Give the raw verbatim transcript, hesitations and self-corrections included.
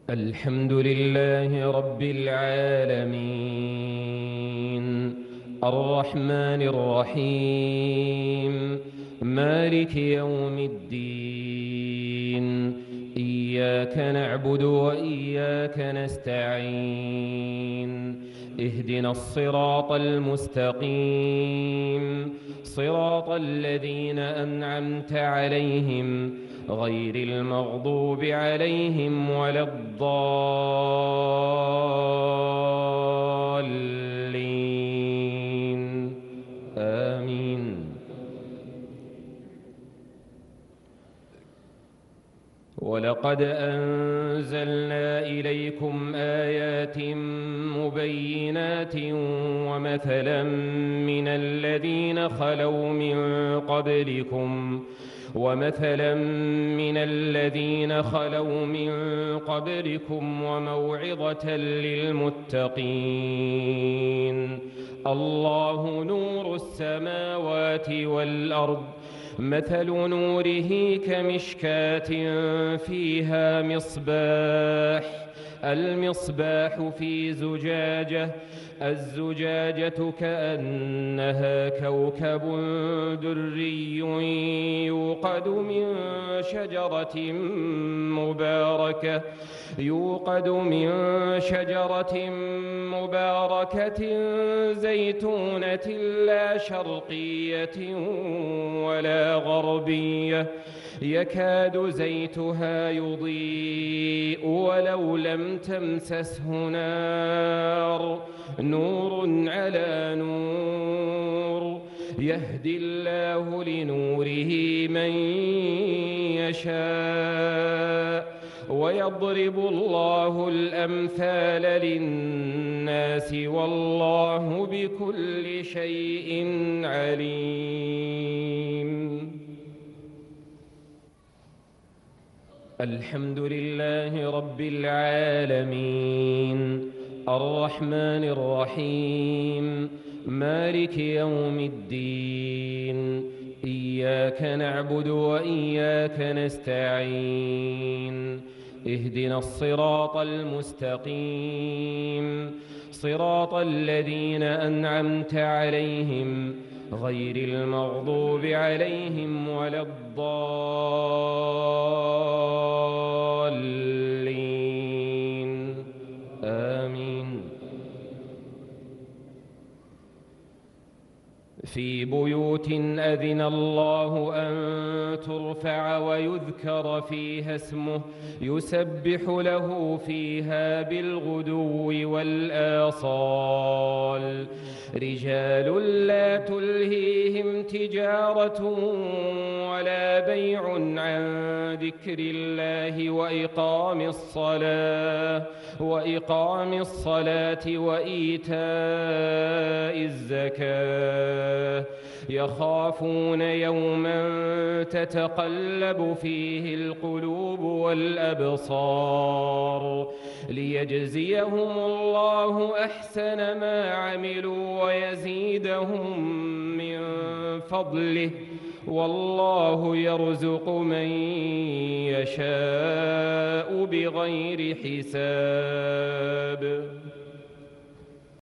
الحمد لله رب العالمين، الرحمن الرحيم، مالك يوم الدين. إياك نعبد وإياك نستعين. اهدنا الصراط المستقيم، صراط الذين أنعمت عليهم غير المغضوب عليهم ولا الضالين. آمين. ولقد أنزلنا إليكم آيات مبينات ومثلا من الذين خلوا من قبلكم ومثلا من الذين خلوا من قبلكم وموعظة للمتقين. الله نور السماوات والأرض، مثل نوره كمشكاة فيها مصباح، المصباح في زجاجة، الزجاجة كأنها كوكب دري يوقد من شجرة مباركة يوقد من شجرة مباركة زيتونة لا شرقية ولا غربية، يكاد زيتها يضيء ولو لم تمسسه نار، نور على نور، يهدي الله لنوره من يشاء ويضرب الله الأمثال للناس والله بكل شيء عليم. الحمد لله رب العالمين، الرحمن الرحيم، مالك يوم الدين. إياك نعبد وإياك نستعين. اهدنا الصراط المستقيم، صراط الذين أنعمت عليهم غير المغضوب عليهم ولا الضالين. آمين. في بيوت أذن الله أن ترفع ويذكر فيها اسمه يسبح له فيها بالغدو والآصال، رجال لا تلهيهم تجارة ولا بيع عن ذكر الله وإقام الصلاة وإقام الصلاة وإيتاء الزكاة، يخافون يوما تتقلب فيه القلوب والأبصار، ليجزيهم الله أحسن ما عملوا ويزيدهم من فضله، والله يرزق من يشاء بغير حساب.